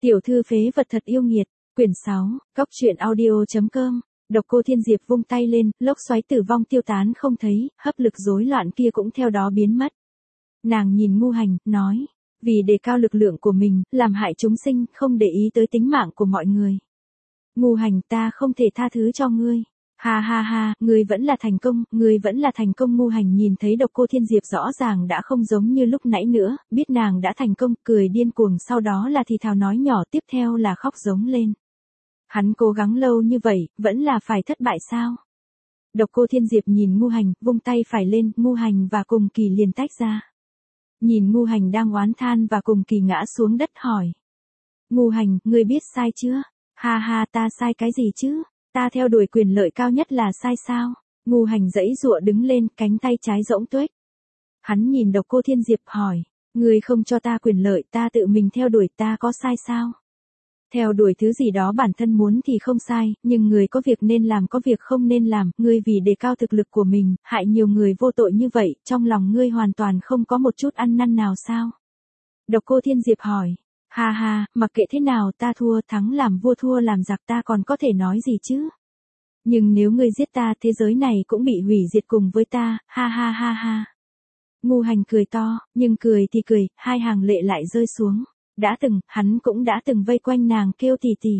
Tiểu thư phế vật thật yêu nghiệt, quyển 6, Cóc truyện audio.com. Độc Cô Thiên Diệp vung tay lên, lốc xoáy tử vong tiêu tán không thấy, hấp lực rối loạn kia cũng theo đó biến mất. Nàng nhìn Ngu Hành, nói, vì đề cao lực lượng của mình, làm hại chúng sinh, không để ý tới tính mạng của mọi người. Ngu Hành, ta không thể tha thứ cho ngươi. Ha ha ha, ngươi vẫn là thành công, ngươi vẫn là thành công. Ngu Hành nhìn thấy Độc Cô Thiên Diệp rõ ràng đã không giống như lúc nãy nữa, biết nàng đã thành công, cười điên cuồng, sau đó là thì thào nói nhỏ, tiếp theo là khóc giống lên. Hắn cố gắng lâu như vậy, vẫn là phải thất bại sao? Độc Cô Thiên Diệp nhìn Ngu Hành, vung tay phải lên, Ngu Hành và Cùng Kỳ liền tách ra. Nhìn Ngu Hành đang oán than và Cùng Kỳ ngã xuống đất hỏi. Ngu Hành, ngươi biết sai chưa? Ha ha, ta sai cái gì chứ? Ta theo đuổi quyền lợi cao nhất là sai sao? Ngu Hành giãy giụa đứng lên, cánh tay trái rỗng tuếch. Hắn nhìn Độc Cô Thiên Diệp hỏi, ngươi không cho ta quyền lợi, ta tự mình theo đuổi, ta có sai sao? Theo đuổi thứ gì đó bản thân muốn thì không sai, nhưng người có việc nên làm có việc không nên làm, ngươi vì đề cao thực lực của mình, hại nhiều người vô tội như vậy, trong lòng ngươi hoàn toàn không có một chút ăn năn nào sao? Độc Cô Thiên Diệp hỏi, ha ha, mặc kệ thế nào ta thua, thắng làm vua thua làm giặc, ta còn có thể nói gì chứ? Nhưng nếu ngươi giết ta, thế giới này cũng bị hủy diệt cùng với ta, ha ha ha ha. Ngu Hành cười to, nhưng cười thì cười, hai hàng lệ lại rơi xuống. Đã từng, hắn cũng đã từng vây quanh nàng kêu tỉ tỉ.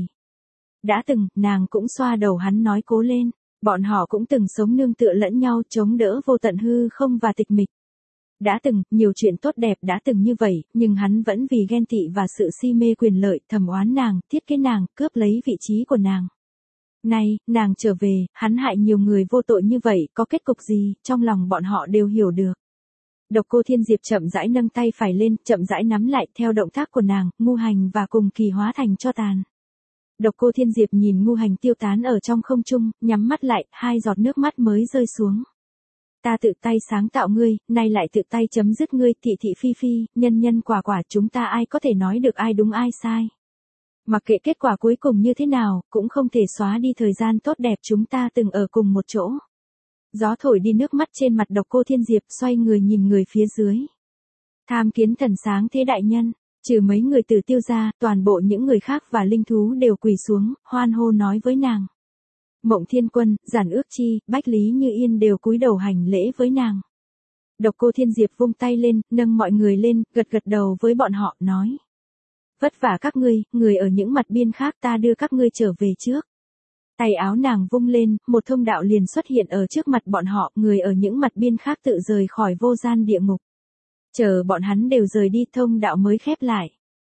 Đã từng, nàng cũng xoa đầu hắn nói cố lên. Bọn họ cũng từng sống nương tựa lẫn nhau, chống đỡ vô tận hư không và tịch mịch. Đã từng, nhiều chuyện tốt đẹp đã từng như vậy, nhưng hắn vẫn vì ghen tị và sự si mê quyền lợi, thầm oán nàng, thiết kế nàng, cướp lấy vị trí của nàng. Nay, nàng trở về, hắn hại nhiều người vô tội như vậy, có kết cục gì, trong lòng bọn họ đều hiểu được. Độc Cô Thiên Diệp chậm rãi nâng tay phải lên, chậm rãi nắm lại, theo động tác của nàng, Ngu Hành và Cùng Kỳ hóa thành tro tàn. Độc Cô Thiên Diệp nhìn Ngu Hành tiêu tán ở trong không trung, nhắm mắt lại, hai giọt nước mắt mới rơi xuống. Ta tự tay sáng tạo ngươi, nay lại tự tay chấm dứt ngươi, thị thị phi phi, nhân nhân quả quả, chúng ta ai có thể nói được ai đúng ai sai. Mặc kệ kết quả cuối cùng như thế nào, cũng không thể xóa đi thời gian tốt đẹp chúng ta từng ở cùng một chỗ. Gió thổi đi nước mắt trên mặt Độc Cô Thiên Diệp, xoay người nhìn người phía dưới. Tham Kiến thần sáng thế đại nhân, trừ mấy người Tử Tiêu ra, toàn bộ những người khác và linh thú đều quỳ xuống, hoan hô nói với nàng. Mộng Thiên Quân, Giản Ước Chi, Bách Lý Như Yên đều cúi đầu hành lễ với nàng. Độc Cô Thiên Diệp vung tay lên, nâng mọi người lên, gật gật đầu với bọn họ, nói. Vất vả các ngươi, người ở những mặt biên khác ta đưa các ngươi trở về trước. Tay áo nàng vung lên, một thông đạo liền xuất hiện ở trước mặt bọn họ, người ở những mặt biên khác tự rời khỏi vô gian địa ngục. Chờ bọn hắn đều rời đi, thông đạo mới khép lại.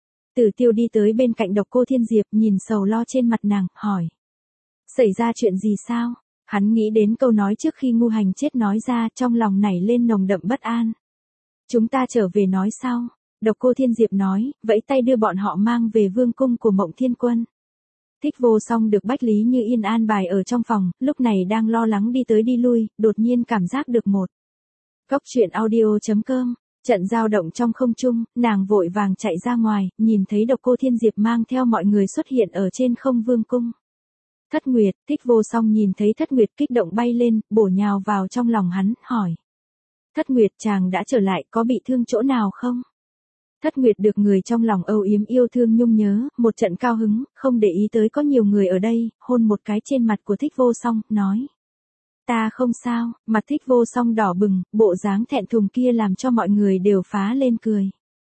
Tử Tiêu đi tới bên cạnh Độc Cô Thiên Diệp, nhìn sầu lo trên mặt nàng, hỏi. Xảy ra chuyện gì sao? Hắn nghĩ đến câu nói trước khi Ngu Hành chết nói ra, trong lòng nảy lên nồng đậm bất an. Chúng ta trở về nói sau. Độc Cô Thiên Diệp nói, vẫy tay đưa bọn họ mang về vương cung của Mộng Thiên Quân. Thích Vô Song được Bách Lý Như Yên an bài ở trong phòng, lúc này đang lo lắng đi tới đi lui, đột nhiên cảm giác được một. Cóc truyện audio.com, trận dao động trong không trung, nàng vội vàng chạy ra ngoài, nhìn thấy Độc Cô Thiên Diệp mang theo mọi người xuất hiện ở trên không vương cung. Thất Nguyệt, Thích Vô Song nhìn thấy Thất Nguyệt kích động bay lên, bổ nhào vào trong lòng hắn, hỏi. Thất Nguyệt, chàng đã trở lại, có bị thương chỗ nào không? Thất Nguyệt được người trong lòng âu yếm yêu thương nhung nhớ, một trận cao hứng, không để ý tới có nhiều người ở đây, hôn một cái trên mặt của Thích Vô Song, nói. Ta không sao, mặt Thích Vô Song đỏ bừng, bộ dáng thẹn thùng kia làm cho mọi người đều phá lên cười.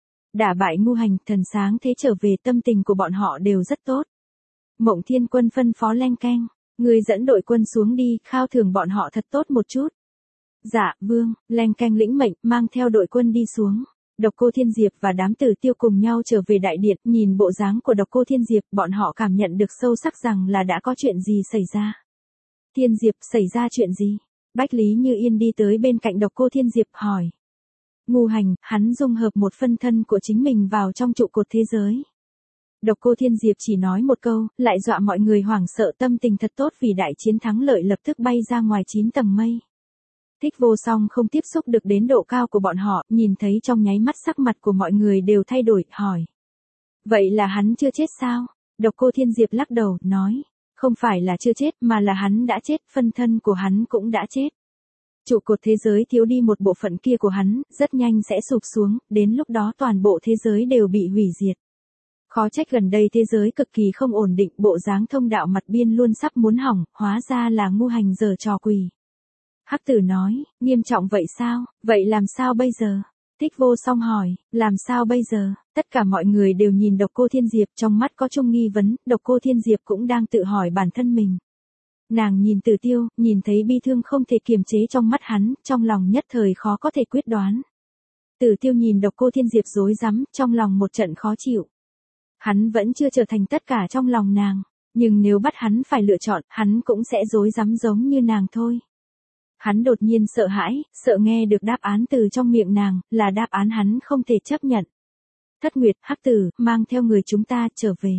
Đả bại Ngu Hành, thần sáng thế trở về, tâm tình của bọn họ đều rất tốt. Mộng Thiên Quân phân phó Leng Keng, người dẫn đội quân xuống đi, khao thưởng bọn họ thật tốt một chút. Dạ, vương, Leng Keng lĩnh mệnh, mang theo đội quân đi xuống. Độc Cô Thiên Diệp và đám Tử Tiêu cùng nhau trở về đại điện, nhìn bộ dáng của Độc Cô Thiên Diệp, bọn họ cảm nhận được sâu sắc rằng là đã có chuyện gì xảy ra. Thiên Diệp, xảy ra chuyện gì? Bách Lý Như Yên đi tới bên cạnh Độc Cô Thiên Diệp, hỏi. Ngu Hành, hắn dung hợp một phân thân của chính mình vào trong trụ cột thế giới. Độc Cô Thiên Diệp chỉ nói một câu, lại dọa mọi người hoảng sợ, tâm tình thật tốt vì đại chiến thắng lợi, lập tức bay ra ngoài 9 tầng mây. Thích Vô Song không tiếp xúc được đến độ cao của bọn họ, nhìn thấy trong nháy mắt sắc mặt của mọi người đều thay đổi, hỏi. Vậy là hắn chưa chết sao? Độc Cô Thiên Diệp lắc đầu, nói. Không phải là chưa chết, mà là hắn đã chết, phân thân của hắn cũng đã chết. Trụ cột thế giới thiếu đi một bộ phận kia của hắn, rất nhanh sẽ sụp xuống, đến lúc đó toàn bộ thế giới đều bị hủy diệt. Khó trách gần đây thế giới cực kỳ không ổn định, bộ dáng thông đạo mặt biên luôn sắp muốn hỏng, hóa ra là ngu hành giở trò quỷ. Hắc tử nói, nghiêm trọng vậy sao, vậy làm sao bây giờ? Thích Vô Song hỏi, làm sao bây giờ? Tất cả mọi người đều nhìn Độc Cô Thiên Diệp, trong mắt có chung nghi vấn, Độc Cô Thiên Diệp cũng đang tự hỏi bản thân mình. Nàng nhìn Tử Tiêu, nhìn thấy bi thương không thể kiềm chế trong mắt hắn, trong lòng nhất thời khó có thể quyết đoán. Tử Tiêu nhìn Độc Cô Thiên Diệp rối rắm, trong lòng một trận khó chịu. Hắn vẫn chưa trở thành tất cả trong lòng nàng, nhưng nếu bắt hắn phải lựa chọn, hắn cũng sẽ rối rắm giống như nàng thôi. Hắn đột nhiên sợ hãi, sợ nghe được đáp án từ trong miệng nàng, là đáp án hắn không thể chấp nhận. Thất Nguyệt, Hắc Tử, mang theo người chúng ta trở về.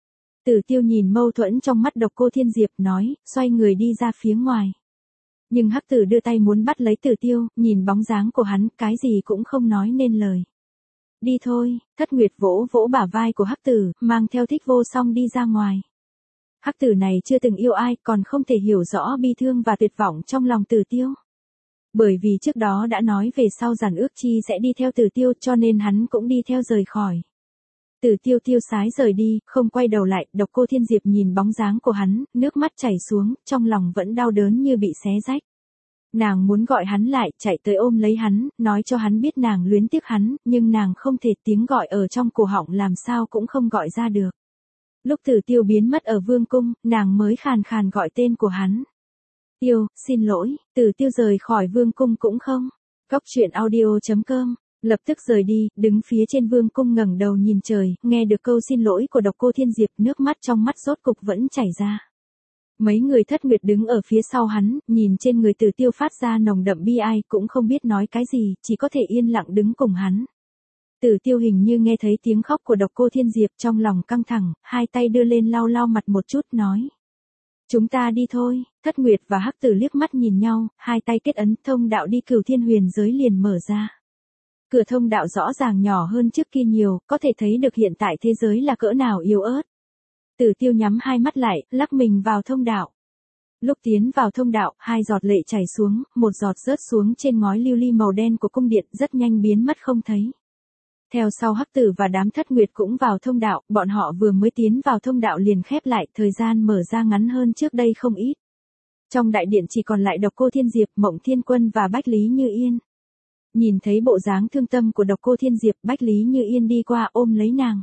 Tử Tiêu nhìn mâu thuẫn trong mắt Độc Cô Thiên Diệp nói, xoay người đi ra phía ngoài. Nhưng Hắc Tử đưa tay muốn bắt lấy Tử Tiêu, nhìn bóng dáng của hắn, cái gì cũng không nói nên lời. Đi thôi, Thất Nguyệt vỗ vỗ bả vai của Hắc Tử, mang theo Thích Vô Song đi ra ngoài. Hắc Tử này chưa từng yêu ai, còn không thể hiểu rõ bi thương và tuyệt vọng trong lòng Tử Tiêu. Bởi vì trước đó đã nói về sau Giản Ước Chi sẽ đi theo Tử Tiêu, cho nên hắn cũng đi theo rời khỏi. Tử Tiêu tiêu sái rời đi, không quay đầu lại, Độc Cô Thiên Diệp nhìn bóng dáng của hắn, nước mắt chảy xuống, trong lòng vẫn đau đớn như bị xé rách. Nàng muốn gọi hắn lại, chạy tới ôm lấy hắn, nói cho hắn biết nàng luyến tiếc hắn, nhưng nàng không thể, tiếng gọi ở trong cổ họng làm sao cũng không gọi ra được. Lúc Tử Tiêu biến mất ở vương cung, nàng mới khàn khàn gọi tên của hắn. Tiêu, xin lỗi, Tử Tiêu rời khỏi vương cung cũng không. Cóc truyện audio.com, lập tức rời đi, đứng phía trên vương cung ngẩng đầu nhìn trời, nghe được câu xin lỗi của Độc Cô Thiên Diệp, nước mắt trong mắt rốt cục vẫn chảy ra. Mấy người Thất Nguyệt đứng ở phía sau hắn, nhìn trên người Tử Tiêu phát ra nồng đậm bi ai, cũng không biết nói cái gì, chỉ có thể yên lặng đứng cùng hắn. Tử Tiêu hình như nghe thấy tiếng khóc của Độc Cô Thiên Diệp, trong lòng căng thẳng, hai tay đưa lên lau lau mặt một chút nói. Chúng ta đi thôi. Thất Nguyệt và Hắc Tử liếc mắt nhìn nhau, hai tay kết ấn, thông đạo đi Cửu Thiên Huyền giới liền mở ra. Cửa thông đạo rõ ràng nhỏ hơn trước kia nhiều, có thể thấy được hiện tại thế giới là cỡ nào yếu ớt. Tử Tiêu nhắm hai mắt lại, lắc mình vào thông đạo. Lúc tiến vào thông đạo, hai giọt lệ chảy xuống, một giọt rớt xuống trên ngói lưu ly màu đen của cung điện, rất nhanh biến mất không thấy. Theo sau Hắc Tử và đám Thất Nguyệt cũng vào thông đạo, bọn họ vừa mới tiến vào thông đạo liền khép lại, thời gian mở ra ngắn hơn trước đây không ít. Trong đại điện chỉ còn lại Độc Cô Thiên Diệp, Mộng Thiên Quân và Bách Lý Như Yên. Nhìn thấy bộ dáng thương tâm của Độc Cô Thiên Diệp, Bách Lý Như Yên đi qua ôm lấy nàng.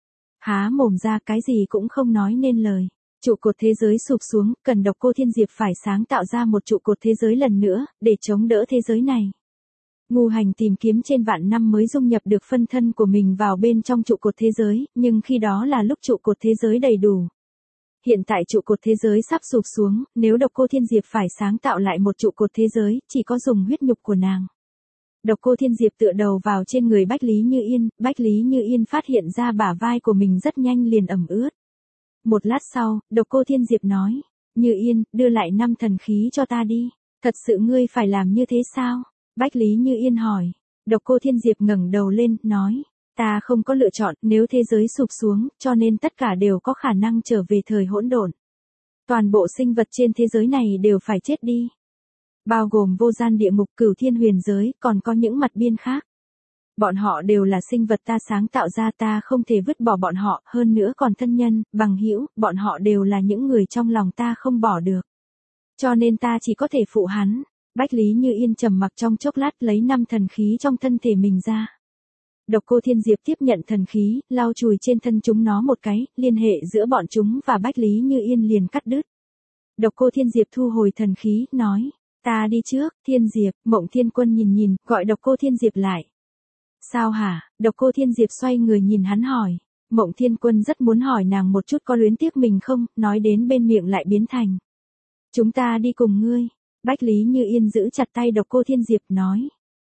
Há mồm ra cái gì cũng không nói nên lời. Trụ cột thế giới sụp xuống, cần Độc Cô Thiên Diệp phải sáng tạo ra một trụ cột thế giới lần nữa, để chống đỡ thế giới này. Ngu hành tìm kiếm trên vạn năm mới dung nhập được phân thân của mình vào bên trong trụ cột thế giới, nhưng khi đó là lúc trụ cột thế giới đầy đủ. Hiện tại trụ cột thế giới sắp sụp xuống, nếu Độc Cô Thiên Diệp phải sáng tạo lại một trụ cột thế giới, chỉ có dùng huyết nhục của nàng. Độc Cô Thiên Diệp tựa đầu vào trên người Bách Lý Như Yên, Bách Lý Như Yên phát hiện ra bả vai của mình rất nhanh liền ẩm ướt. Một lát sau, Độc Cô Thiên Diệp nói, Như Yên, đưa lại 5 thần khí cho ta đi. Thật sự ngươi phải làm như thế sao? Bách Lý Như Yên hỏi. Độc Cô Thiên Diệp ngẩng đầu lên, nói, ta không có lựa chọn, nếu thế giới sụp xuống, cho nên tất cả đều có khả năng trở về thời hỗn độn. Toàn bộ sinh vật trên thế giới này đều phải chết đi. Bao gồm vô gian địa ngục, Cửu Thiên Huyền giới, còn có những mặt biên khác. Bọn họ đều là sinh vật ta sáng tạo ra, ta không thể vứt bỏ bọn họ, hơn nữa còn thân nhân, bằng hữu, bọn họ đều là những người trong lòng ta không bỏ được. Cho nên ta chỉ có thể phụ hắn. Bách Lý Như Yên trầm mặc trong chốc lát, lấy 5 thần khí trong thân thể mình ra. Độc Cô Thiên Diệp tiếp nhận thần khí, lau chùi trên thân chúng nó một cái, liên hệ giữa bọn chúng và Bách Lý Như Yên liền cắt đứt. Độc Cô Thiên Diệp thu hồi thần khí, nói, ta đi trước. Thiên Diệp, Mộng Thiên Quân nhìn, gọi Độc Cô Thiên Diệp lại. Sao hả? Độc Cô Thiên Diệp xoay người nhìn hắn hỏi. Mộng Thiên Quân rất muốn hỏi nàng một chút có luyến tiếc mình không, nói đến bên miệng lại biến thành. Chúng ta đi cùng ngươi. Bách Lý Như Yên giữ chặt tay Độc Cô Thiên Diệp, nói.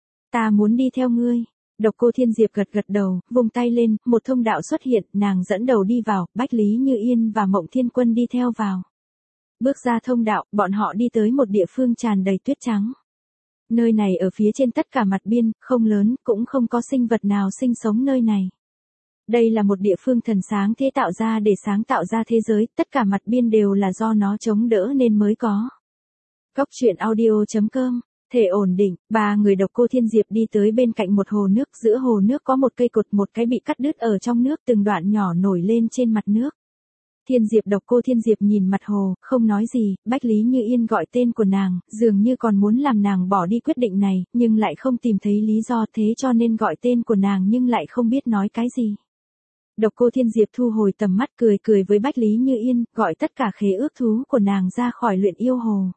Ta muốn đi theo ngươi. Độc Cô Thiên Diệp gật gật đầu, vung tay lên, một thông đạo xuất hiện, nàng dẫn đầu đi vào, Bách Lý Như Yên và Mộng Thiên Quân đi theo vào. Bước ra thông đạo, bọn họ đi tới một địa phương tràn đầy tuyết trắng. Nơi này ở phía trên tất cả mặt biên, không lớn, cũng không có sinh vật nào sinh sống nơi này. Đây là một địa phương thần sáng thế tạo ra để sáng tạo ra thế giới, tất cả mặt biên đều là do nó chống đỡ nên mới có. Cóc truyện audio.com Thể ổn định, ba người Độc Cô Thiên Diệp đi tới bên cạnh một hồ nước, giữa hồ nước có một cây cột, một cái bị cắt đứt ở trong nước, từng đoạn nhỏ nổi lên trên mặt nước. Thiên Diệp Độc Cô Thiên Diệp nhìn mặt hồ, không nói gì, Bách Lý Như Yên gọi tên của nàng, dường như còn muốn làm nàng bỏ đi quyết định này, nhưng lại không tìm thấy lý do, thế cho nên gọi tên của nàng nhưng lại không biết nói cái gì. Độc Cô Thiên Diệp thu hồi tầm mắt, cười cười với Bách Lý Như Yên, gọi tất cả khế ước thú của nàng ra khỏi luyện yêu hồ.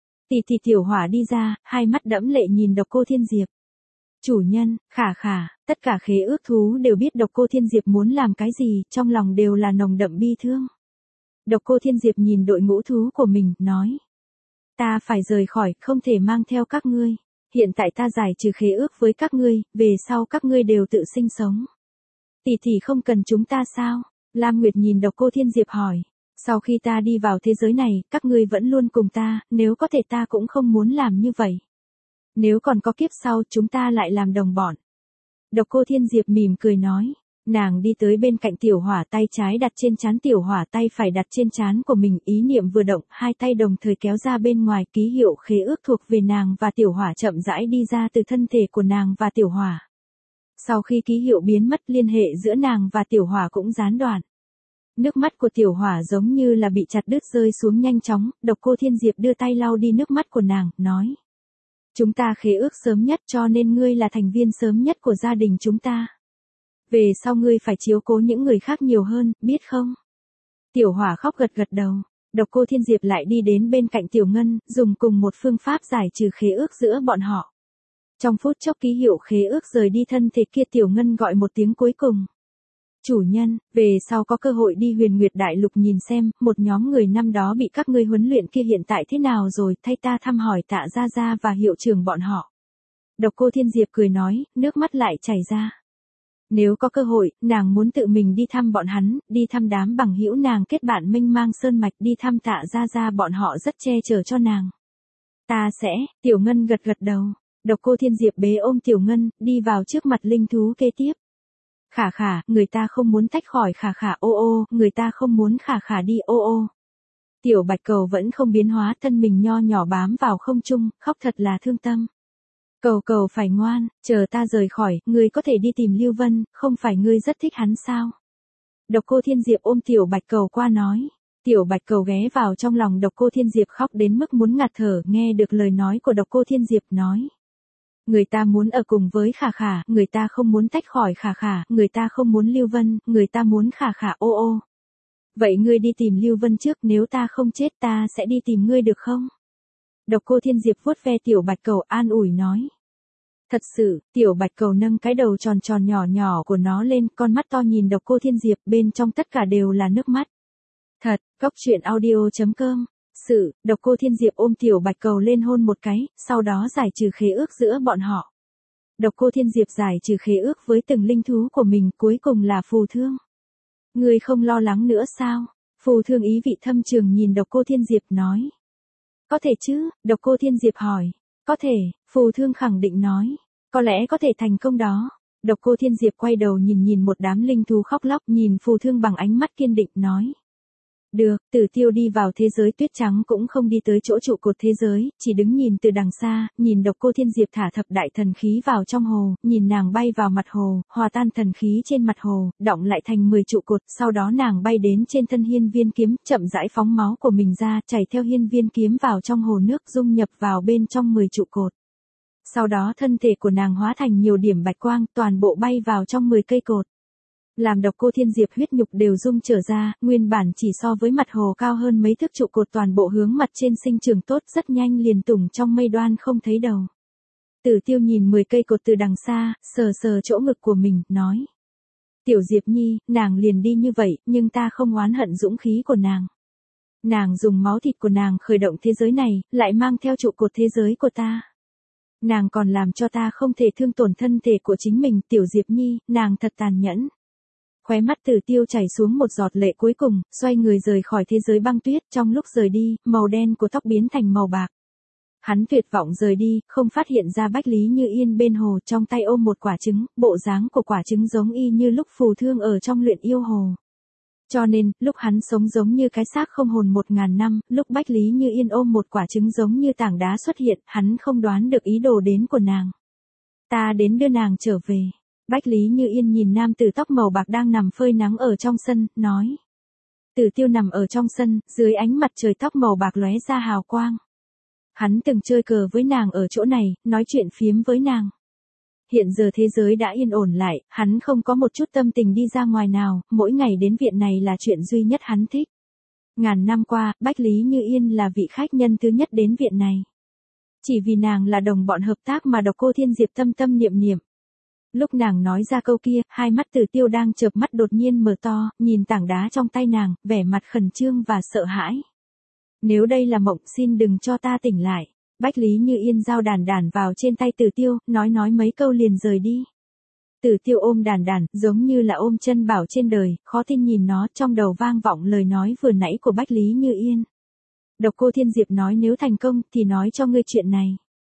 Tỷ Tiểu Hỏa đi ra, hai mắt đẫm lệ nhìn Độc Cô Thiên Diệp. Chủ nhân, khả, tất cả khế ước thú đều biết Độc Cô Thiên Diệp muốn làm cái gì, trong lòng đều là nồng đậm bi thương. Độc Cô Thiên Diệp nhìn đội ngũ thú của mình, nói. Ta phải rời khỏi, không thể mang theo các ngươi. Hiện tại ta giải trừ khế ước với các ngươi, về sau các ngươi đều tự sinh sống. Tỷ không cần chúng ta sao? Lam Nguyệt nhìn Độc Cô Thiên Diệp hỏi. Sau khi ta đi vào thế giới này, các ngươi vẫn luôn cùng ta, nếu có thể ta cũng không muốn làm như vậy. Nếu còn có kiếp sau, chúng ta lại làm đồng bọn. Độc Cô Thiên Diệp mỉm cười nói. Nàng đi tới bên cạnh Tiểu Hỏa, tay trái đặt trên trán Tiểu Hỏa, tay phải đặt trên trán của mình, ý niệm vừa động, hai tay đồng thời kéo ra bên ngoài, ký hiệu khế ước thuộc về nàng và Tiểu Hỏa chậm rãi đi ra từ thân thể của nàng và Tiểu Hỏa. Sau khi ký hiệu biến mất, liên hệ giữa nàng và Tiểu Hỏa cũng gián đoạn. Nước mắt của Tiểu Hỏa giống như là bị chặt đứt rơi xuống nhanh chóng, Độc Cô Thiên Diệp đưa tay lau đi nước mắt của nàng, nói. Chúng ta khế ước sớm nhất cho nên ngươi là thành viên sớm nhất của gia đình chúng ta. Về sau ngươi phải chiếu cố những người khác nhiều hơn, biết không? Tiểu Hỏa khóc gật đầu. Độc Cô Thiên Diệp lại đi đến bên cạnh Tiểu Ngân, dùng cùng một phương pháp giải trừ khế ước giữa bọn họ. Trong phút chốc ký hiệu khế ước rời đi thân thể kia, Tiểu Ngân gọi một tiếng cuối cùng. Chủ nhân, về sau có cơ hội đi Huyền Nguyệt Đại Lục nhìn xem, một nhóm người năm đó bị các ngươi huấn luyện kia hiện tại thế nào rồi, thay ta thăm hỏi Tạ Gia Gia và hiệu trưởng bọn họ. Độc Cô Thiên Diệp cười nói, nước mắt lại chảy ra. Nếu có cơ hội, nàng muốn tự mình đi thăm bọn hắn, đi thăm đám bằng hữu nàng kết bạn mênh mang sơn mạch, đi thăm Tạ Gia Gia, bọn họ rất che chở cho nàng. Ta sẽ, Tiểu Ngân gật đầu. Độc Cô Thiên Diệp bế ôm Tiểu Ngân, đi vào trước mặt linh thú kế tiếp. Khả, người ta không muốn tách khỏi khả ô, người ta không muốn khả đi ô. Tiểu Bạch Cầu vẫn không biến hóa, thân mình nho nhỏ bám vào không trung, khóc thật là thương tâm. Cầu phải ngoan, chờ ta rời khỏi, ngươi có thể đi tìm Lưu Vân, không phải ngươi rất thích hắn sao? Độc Cô Thiên Diệp ôm Tiểu Bạch Cầu qua nói. Tiểu Bạch Cầu ghé vào trong lòng Độc Cô Thiên Diệp, khóc đến mức muốn ngạt thở, nghe được lời nói của Độc Cô Thiên Diệp, nói. Người ta muốn ở cùng với khả, người ta không muốn tách khỏi khả, người ta không muốn Lưu Vân, người ta muốn khả ô. Vậy ngươi đi tìm Lưu Vân trước, nếu ta không chết ta sẽ đi tìm ngươi được không? Độc Cô Thiên Diệp vuốt ve Tiểu Bạch Cầu, an ủi nói. Thật sự, Tiểu Bạch Cầu nâng cái đầu tròn nhỏ của nó lên, con mắt to nhìn Độc Cô Thiên Diệp, bên trong tất cả đều là nước mắt. Thật, goctruyện.audio.com. Độc Cô Thiên Diệp ôm Tiểu Bạch Cầu lên hôn một cái, sau đó giải trừ khế ước giữa bọn họ. Độc Cô Thiên Diệp giải trừ khế ước với từng linh thú của mình, cuối cùng là Phù Thương. Ngươi không lo lắng nữa sao? Phù Thương ý vị thâm trường nhìn Độc Cô Thiên Diệp nói. Có thể chứ? Độc Cô Thiên Diệp hỏi. Có thể, Phù Thương khẳng định nói. Có lẽ có thể thành công đó. Độc Cô Thiên Diệp quay đầu nhìn một đám linh thú khóc lóc, nhìn Phù Thương bằng ánh mắt kiên định, nói. Được, Tử Tiêu đi vào thế giới tuyết trắng cũng không đi tới chỗ trụ cột thế giới, chỉ đứng nhìn từ đằng xa, nhìn Độc Cô Thiên Diệp thả thập đại thần khí vào trong hồ, nhìn nàng bay vào mặt hồ, hòa tan thần khí trên mặt hồ, đọng lại thành 10 trụ cột, sau đó nàng bay đến trên thân hiên viên kiếm, chậm rãi phóng máu của mình ra, chảy theo hiên viên kiếm vào trong hồ nước, dung nhập vào bên trong 10 trụ cột. Sau đó thân thể của nàng hóa thành nhiều điểm bạch quang, toàn bộ bay vào trong 10 cây cột. Làm Độc Cô Thiên Diệp huyết nhục đều rung trở ra, nguyên bản chỉ so với mặt hồ cao hơn mấy thước trụ cột toàn bộ hướng mặt trên sinh trưởng tốt, rất nhanh liền tùng trong mây đoan không thấy đầu. Tử Tiêu nhìn 10 cây cột từ đằng xa, sờ chỗ ngực của mình, nói. Tiểu Diệp Nhi, nàng liền đi như vậy, nhưng ta không oán hận dũng khí của nàng. Nàng dùng máu thịt của nàng khởi động thế giới này, lại mang theo trụ cột thế giới của ta. Nàng còn làm cho ta không thể thương tổn thân thể của chính mình, Tiểu Diệp Nhi, nàng thật tàn nhẫn. Khóe mắt Tử Tiêu chảy xuống một giọt lệ cuối cùng, xoay người rời khỏi thế giới băng tuyết, trong lúc rời đi, màu đen của tóc biến thành màu bạc. Hắn tuyệt vọng rời đi, không phát hiện ra Bách Lý Như Yên bên hồ, trong tay ôm một quả trứng, bộ dáng của quả trứng giống y như lúc Phù Thương ở trong luyện yêu hồ. Cho nên, lúc hắn sống giống như cái xác không hồn 1000 năm, lúc Bách Lý Như Yên ôm một quả trứng giống như tảng đá xuất hiện, hắn không đoán được ý đồ đến của nàng. Ta đến đưa nàng trở về. Bách Lý Như Yên nhìn nam tử tóc màu bạc đang nằm phơi nắng ở trong sân, nói. Tử Tiêu nằm ở trong sân, dưới ánh mặt trời tóc màu bạc lóe ra hào quang. Hắn từng chơi cờ với nàng ở chỗ này, nói chuyện phiếm với nàng. Hiện giờ thế giới đã yên ổn lại, hắn không có một chút tâm tình đi ra ngoài nào, mỗi ngày đến viện này là chuyện duy nhất hắn thích. Ngàn năm qua, Bách Lý Như Yên là vị khách nhân thứ nhất đến viện này. Chỉ vì nàng là đồng bọn hợp tác mà Độc Cô Thiên Diệp tâm tâm niệm niệm. Lúc nàng nói ra câu kia, hai mắt Tử Tiêu đang chợp mắt đột nhiên mở to, nhìn tảng đá trong tay nàng, vẻ mặt khẩn trương và sợ hãi. Nếu đây là mộng, xin đừng cho ta tỉnh lại. Bách Lý Như Yên giao đàn đàn vào trên tay Tử Tiêu, nói mấy câu liền rời đi. Tử Tiêu ôm đàn đàn, giống như là ôm chân bảo trên đời, khó tin nhìn nó, trong đầu vang vọng lời nói vừa nãy của Bách Lý Như Yên. Độc Cô Thiên Diệp nói nếu thành công, thì nói cho ngươi chuyện này.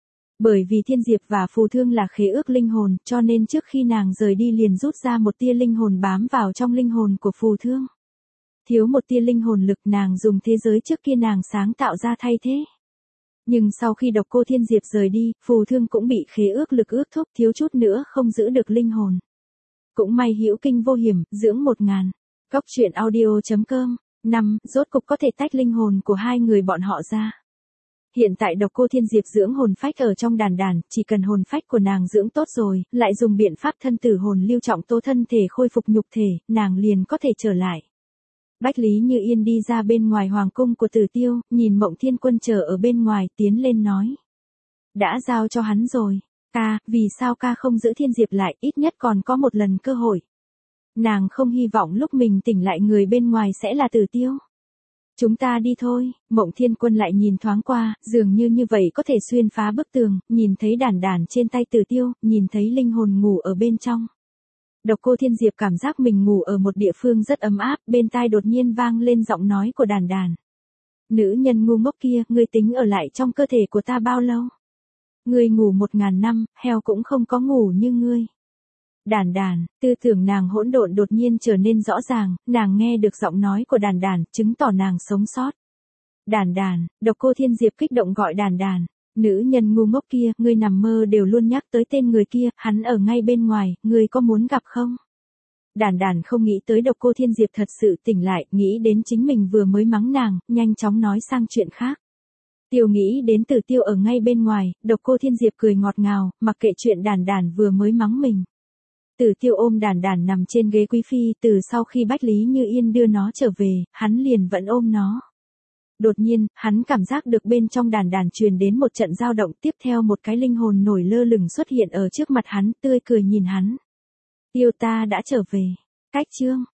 Bởi vì Thiên Diệp và Phù Thương là khế ước linh hồn, cho nên trước khi nàng rời đi liền rút ra một tia linh hồn bám vào trong linh hồn của Phù Thương. Thiếu một tia linh hồn lực, nàng dùng thế giới trước kia nàng sáng tạo ra thay thế. Nhưng sau khi Độc Cô Thiên Diệp rời đi, Phù Thương cũng bị khế ước lực ước thúc, thiếu chút nữa không giữ được linh hồn. Cũng may hữu kinh vô hiểm, dưỡng 1000. Cóc truyện audio.com. 5. Rốt cục có thể tách linh hồn của hai người bọn họ ra. Hiện tại Độc Cô Thiên Diệp dưỡng hồn phách ở trong đàn đàn, chỉ cần hồn phách của nàng dưỡng tốt rồi, lại dùng biện pháp thân tử hồn lưu trọng tố thân thể khôi phục nhục thể, nàng liền có thể trở lại. Bách Lý Như Yên đi ra bên ngoài hoàng cung của Tử Tiêu, nhìn Mộng Thiên Quân chờ ở bên ngoài, tiến lên nói. Đã giao cho hắn rồi. Ca, vì sao ca không giữ Thiên Diệp lại, ít nhất còn có một lần cơ hội. Nàng không hy vọng lúc mình tỉnh lại người bên ngoài sẽ là Tử Tiêu. Chúng ta đi thôi. Mộng Thiên Quân lại nhìn thoáng qua, dường như vậy có thể xuyên phá bức tường, nhìn thấy đàn đàn trên tay Tử Tiêu, nhìn thấy linh hồn ngủ ở bên trong. Độc Cô Thiên Diệp cảm giác mình ngủ ở một địa phương rất ấm áp, bên tai đột nhiên vang lên giọng nói của đàn đàn. Nữ nhân ngu ngốc kia, ngươi tính ở lại trong cơ thể của ta bao lâu? Ngươi ngủ 1000 năm, heo cũng không có ngủ như ngươi. Đàn đàn, tư tưởng nàng hỗn độn đột nhiên trở nên rõ ràng, nàng nghe được giọng nói của đàn đàn, chứng tỏ nàng sống sót. Đàn đàn, Độc Cô Thiên Diệp kích động gọi đàn đàn. Nữ nhân ngu ngốc kia, ngươi nằm mơ đều luôn nhắc tới tên người kia, hắn ở ngay bên ngoài, ngươi có muốn gặp không? Đàn đàn không nghĩ tới Độc Cô Thiên Diệp thật sự tỉnh lại, nghĩ đến chính mình vừa mới mắng nàng, nhanh chóng nói sang chuyện khác. Tiêu nghĩ đến Tử Tiêu ở ngay bên ngoài, Độc Cô Thiên Diệp cười ngọt ngào, mặc kệ chuyện đàn đàn vừa mới mắng mình. Tử Tiêu ôm đàn đàn nằm trên ghế quý phi, từ sau khi Bách Lý Như Yên đưa nó trở về, hắn liền vẫn ôm nó. Đột nhiên, hắn cảm giác được bên trong đàn đàn truyền đến một trận dao động, tiếp theo một cái linh hồn nổi lơ lửng xuất hiện ở trước mặt hắn, tươi cười nhìn hắn. Tiêu ta đã trở về. Cách chương.